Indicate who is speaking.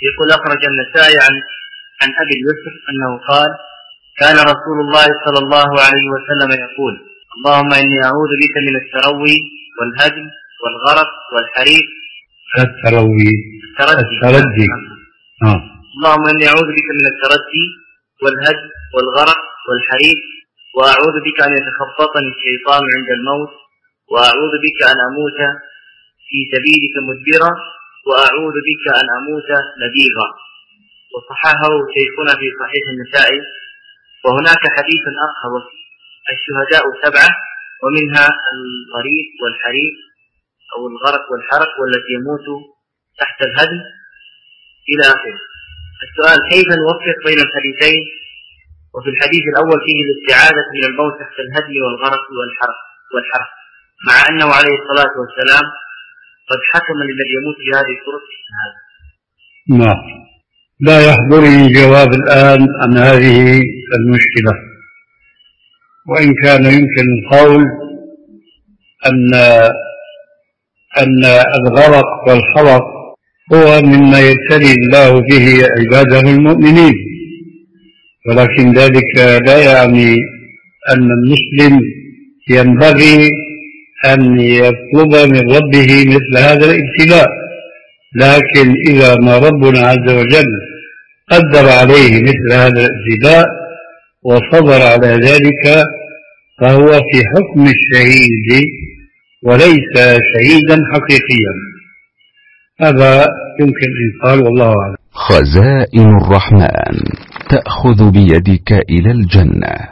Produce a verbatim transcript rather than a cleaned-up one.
Speaker 1: يقول أخرج النسائي عن عن أبي اليسر أنه قال: كان رسول الله صلى الله عليه وسلم يقول: اللهم إني أعوذ بك من التروي والهدم والغرق والحريق.
Speaker 2: التروي
Speaker 1: التردي.
Speaker 2: التردي. آه.
Speaker 1: اللهم إني أعوذ بك من التردي والهدم والغرق والحريق، وأعوذ بك أن يتخبطني الشيطان عند الموت، وأعوذ بك أن أموت في سبيلك مدبرا، وأعوذ بك أن أموت نبيغا. وصححه شيخنا في صحيح النسائي. وهناك حديث آخر: الشهداء سبعة، ومنها الغريق والحريق أو الغرق والحرق، والتي يموت تحت الهدم إلى آخره. السؤال: كيف نوفق بين الحديثين؟ وفي الحديث الأول فيه الاستعاذة من الموت تحت الهدم والغرق والحرق والحرق مع أنه عليه الصلاة والسلام قد حكم للذي يموت بهذه الطرق بالشهادة.
Speaker 2: نعم. لا يحضرني جواب الآن عن هذه المشكلة، وإن كان يمكن القول أن أن الغرق والحرق هو مما يبتلي الله به عباده المؤمنين، ولكن ذلك لا يعني أن المسلم ينبغي أن يطلب من ربه مثل هذا الابتلاء. لكن إذا ما ربنا عز وجل قدر عليه مثل هذا الابتلاء وصبر على ذلك فهو في حكم الشهيد وليس شهيدا حقيقيا. هذا يمكن أن يقال، والله أعلم.
Speaker 3: خزائن الرحمن تأخذ بيدك إلى الجنة.